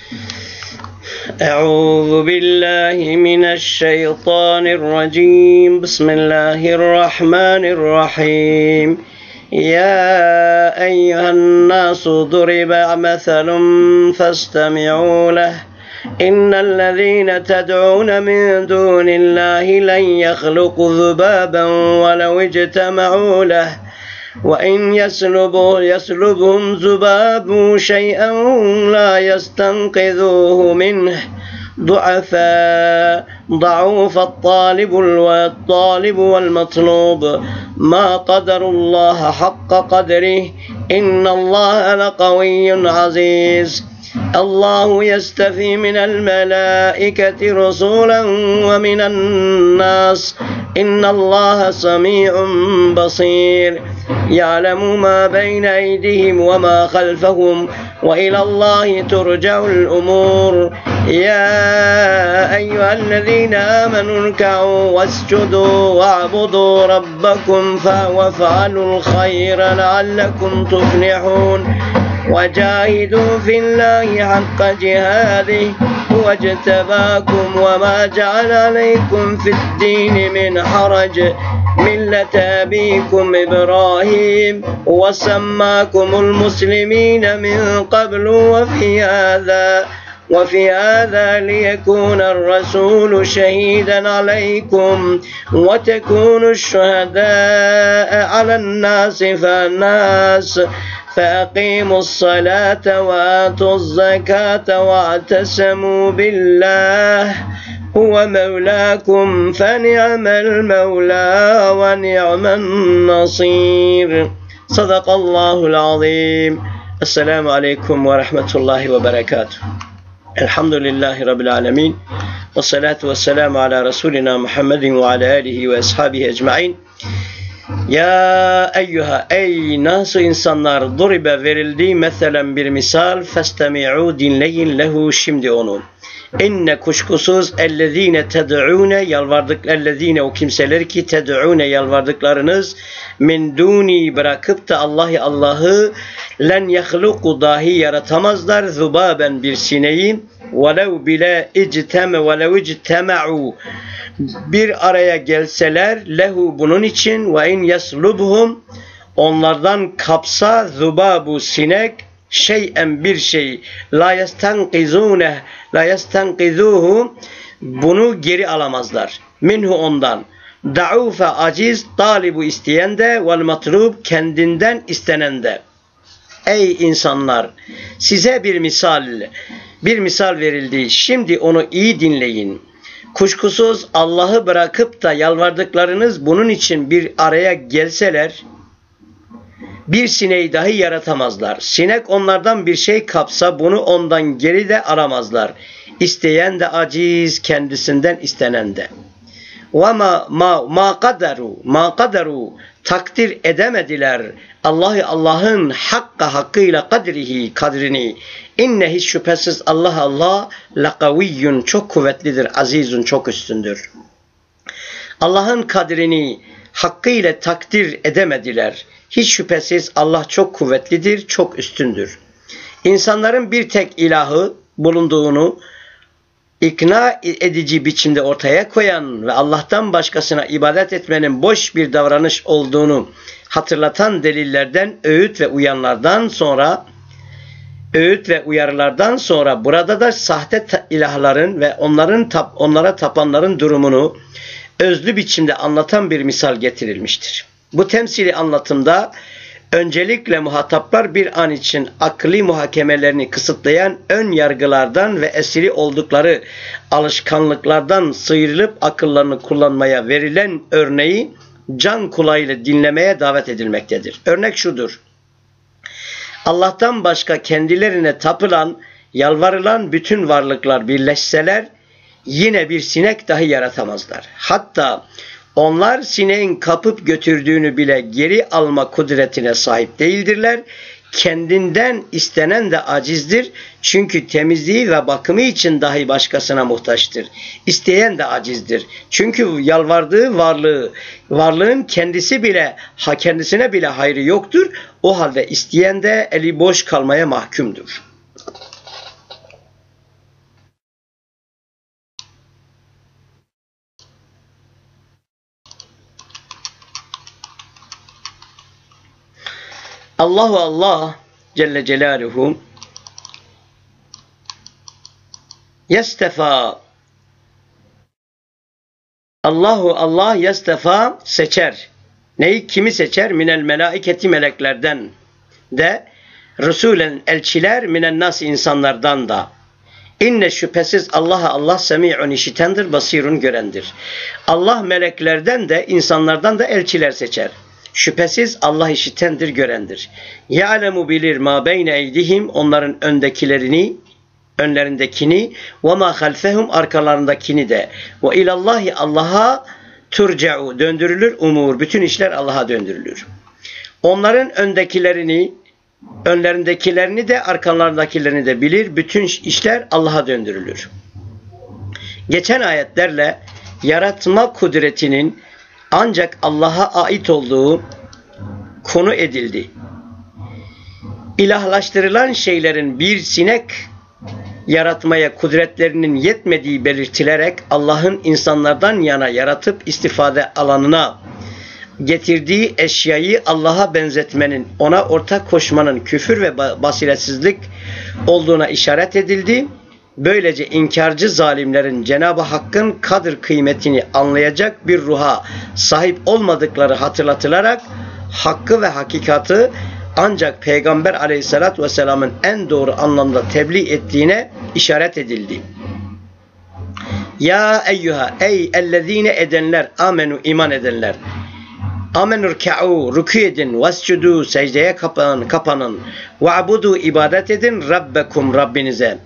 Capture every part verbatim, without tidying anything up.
أعوذ بالله من الشيطان الرجيم بسم الله الرحمن الرحيم يا أيها الناس ضرب مثل فاستمعوا له إن الذين تدعون من دون الله لن يخلقوا ذبابا ولو اجتمعوا له وإن يسلبوا يسلبهم ذباب شيئا لا يستنقذوه منه ضعفاء ضعوف الطالب والطالب والمطلوب ما قدر الله حق قدره إن الله لقوي عزيز الله يستفي من الملائكة رسولا ومن الناس إن الله سميع بصير يعلم ما بين أيديهم وما خلفهم وإلى الله ترجع الأمور يا أيها الذين آمنوا اركعوا واسجدوا واعبدوا ربكم وافعلوا الخير لعلكم تفلحون وجاهدوا في الله حق جهاده هو اجتباكم وما جعل عليكم في الدين من حرج ملة أبيكم إبراهيم وسماكم المسلمين من قبل وفي هذا وفي هذا ليكون الرسول شهيدا عليكم وتكونوا الشهداء على الناس فالناس فأقيموا الصلاة وآتوا الزكاة واعتصموا بالله هو مولاكم فنعم المولى ونعم النصير صدق الله العظيم السلام عليكم ورحمة الله وبركاته الحمد لله رب العالمين والصلاة والسلام على رسولنا محمد وعلى آله وأصحابه أجمعين. Ya eyyuha ey nasıl insanlar duribe verildi meselen bir misal festemi'u dinleyin lehu şimdi onu. İnne kuşkusuz ellezine ted'une yalvardık ellezine o kimseler ki ted'une yalvardıklarınız min duni bırakıp da Allah'ı Allah'ı len yahluku dahi yaratamazlar zubaben bir sineği velev bile icteme velev ictema'u bir araya gelseler lehu bunun için ve in yaslubhum onlardan kapsa zubabu sinek şeyen bir şey la yastankizune la yastankizuhu bunu geri alamazlar minhu ondan da'ufe aciz talibu isteyen de vel matlub kendinden istenen de. Ey insanlar size bir misal bir misal verildi şimdi onu iyi dinleyin. Kuşkusuz Allah'ı bırakıp da yalvardıklarınız bunun için bir araya gelseler bir sineği dahi yaratamazlar. Sinek onlardan bir şey kapsa bunu ondan geri de alamazlar. İsteyen de aciz kendisinden istenen de. وَمَا مَا مَا قَدَرُوا مَا قَدَرُوا takdir edemediler Allah'ı Allah'ın hakka hakkıyla kadrihi kadrini. İnne hiç şüphesiz Allah Allah lakaviyyun çok kuvvetlidir, azizun çok üstündür. Allah'ın kadrini hakkıyla takdir edemediler. Hiç şüphesiz Allah çok kuvvetlidir, çok üstündür. İnsanların bir tek ilahı bulunduğunu ikna edici biçimde ortaya koyan ve Allah'tan başkasına ibadet etmenin boş bir davranış olduğunu hatırlatan delillerden, öğüt ve uyanlardan sonra öğüt ve uyarılardan sonra burada da sahte ilahların ve onların tap, onlara tapanların durumunu özlü biçimde anlatan bir misal getirilmiştir. Bu temsili anlatımda öncelikle muhataplar bir an için akli muhakemelerini kısıtlayan ön yargılardan ve esiri oldukları alışkanlıklardan sıyrılıp akıllarını kullanmaya verilen örneği can kulağıyla dinlemeye davet edilmektedir. Örnek şudur. Allah'tan başka kendilerine tapılan, yalvarılan bütün varlıklar birleşseler yine bir sinek dahi yaratamazlar. Hatta onlar sineğin kapıp götürdüğünü bile geri alma kudretine sahip değildirler. Kendinden istenen de acizdir. Çünkü temizliği ve bakımı için dahi başkasına muhtaçtır. İsteyen de acizdir. Çünkü yalvardığı varlığı, varlığın kendisi bile, ha kendisine bile hayrı yoktur. O halde isteyen de eli boş kalmaya mahkumdur. Allahu Allah Celle Celaluhu yestefa. Allahu Allah yestefa seçer. Neyi? Kimi seçer? Minel melaiketi meleklerden de, Resulen elçiler, minen nas insanlardan da. İnne şüphesiz Allah'a Allah semi'un işitendir, basirun görendir. Allah meleklerden de insanlardan da elçiler seçer. Şüphesiz Allah işitendir, görendir. Ya'lemu bilir ma beyne eydihim, onların öndekilerini, önlerindekini, ve ma halfehum, arkalarındakini de. Ve ilallahi, Allah'a turca'u, döndürülür umur, bütün işler Allah'a döndürülür. Onların öndekilerini, önlerindekilerini de arkalarındakilerini de bilir, bütün işler Allah'a döndürülür. Geçen ayetlerle yaratma kudretinin ancak Allah'a ait olduğu konu edildi. İlahlaştırılan şeylerin bir sinek yaratmaya kudretlerinin yetmediği belirtilerek Allah'ın insanlardan yana yaratıp istifade alanına getirdiği eşyayı Allah'a benzetmenin, ona ortak koşmanın küfür ve basiretsizlik olduğuna işaret edildi. Böylece inkarcı zalimlerin Cenab-ı Hakk'ın kadir kıymetini anlayacak bir ruha sahip olmadıkları hatırlatılarak hakkı ve hakikati ancak Peygamber Aleyhisselatü Vesselam'ın en doğru anlamda tebliğ ettiğine işaret edildi. Ya eyyuha, ey ellezine edenler, amenu, iman edenler. Amenurka'u, rükû edin, vescudu, secdeye kapanın, kapanın, ve'budu, ibadet edin, Rabbekum, Rabbinize.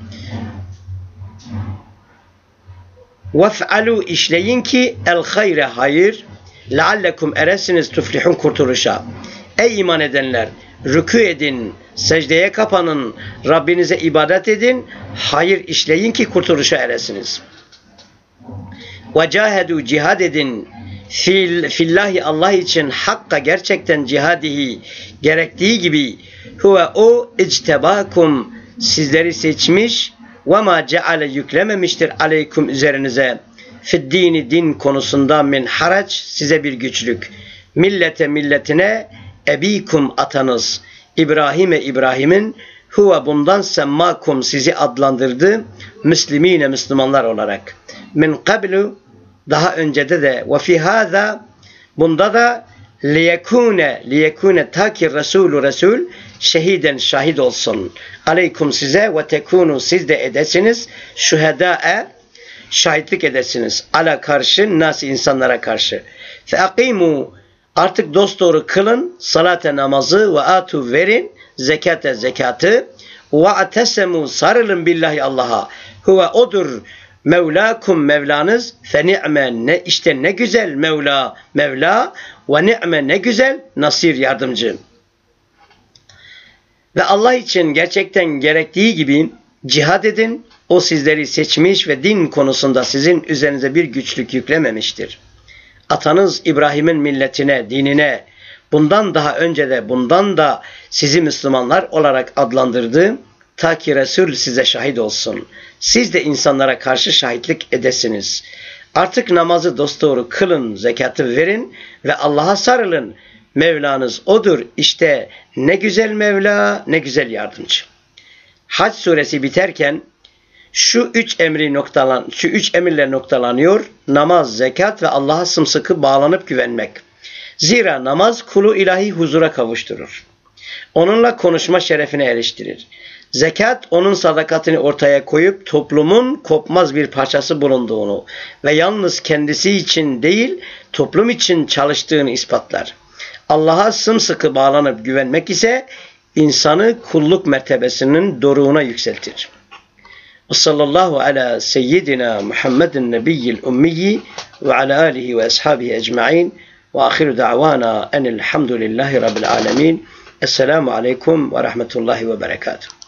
Vef'alu, işleyin ki el hayre, hayır, leallekum, eresiniz tuflihun, kurtuluşa. Ey iman edenler, rükû edin, secdeye kapanın, Rabbinize ibadet edin, hayır işleyin ki kurtuluşa eresiniz. Vecahedu, cihad edin, Fil, fillahi, Allah için, hakka, gerçekten cihadihi, gerektiği gibi, huve o ictebakum, sizleri seçmiş, ve ma ceale, yüklememiştir aleykum, üzerinize, fiddini, din konusunda, min harac, size bir güçlük, millete, milletine, ebikum, atanız, İbrahim'e, İbrahim'in, huve bundan semmakum, sizi adlandırdı, müslimine, Müslümanlar olarak, min qablu, daha öncede de, ve fi hâzâ, bunda da liyekûne, liyekûne, ta ki Resulü, Resul, şehiden, şahit olsun, aleykum, size, ve tekûnû, siz de edesiniz, şühedâe, şahitlik edesiniz, ala, karşı, nâs, insanlara karşı. Fe akîmû, artık dosdoğru kılın, salate, namazı, ve atu, verin, zekate, zekatı, ve atesemû, sarılın billahi, Allah'a, huve odur, Mevlakum, Mevlanız, fe ni'me, ne işte ne güzel Mevla, Mevla, ve ni'me, ne güzel nasir, yardımcı. Ve Allah için gerçekten gerektiği gibi cihad edin, o sizleri seçmiş ve din konusunda sizin üzerinize bir güçlük yüklememiştir. Atanız İbrahim'in milletine, dinine, bundan daha önce de bundan da sizi Müslümanlar olarak adlandırdı, ta ki Resul size şahit olsun. Siz de insanlara karşı şahitlik edesiniz. Artık namazı dosdoğru kılın, zekatı verin ve Allah'a sarılın. Mevlanız odur. İşte ne güzel Mevla, ne güzel yardımcı. Hac suresi biterken şu üç emri noktalan, şu üç emirle noktalanıyor. Namaz, zekat ve Allah'a sımsıkı bağlanıp güvenmek. Zira namaz kulu ilahi huzura kavuşturur. Onunla konuşma şerefine eriştirir. Zekat, onun sadakatini ortaya koyup toplumun kopmaz bir parçası bulunduğunu ve yalnız kendisi için değil, toplum için çalıştığını ispatlar. Allah'a sımsıkı bağlanıp güvenmek ise insanı kulluk mertebesinin doruğuna yükseltir. Ve sallallahu ala seyyidina Muhammedin nebiyyil ummiyi ve ala alihi ve ashabihi ecma'in ve ahiru da'vana enilhamdülillahi rabbil alemin. Esselamu aleyküm ve rahmetullahi ve berekatuhu.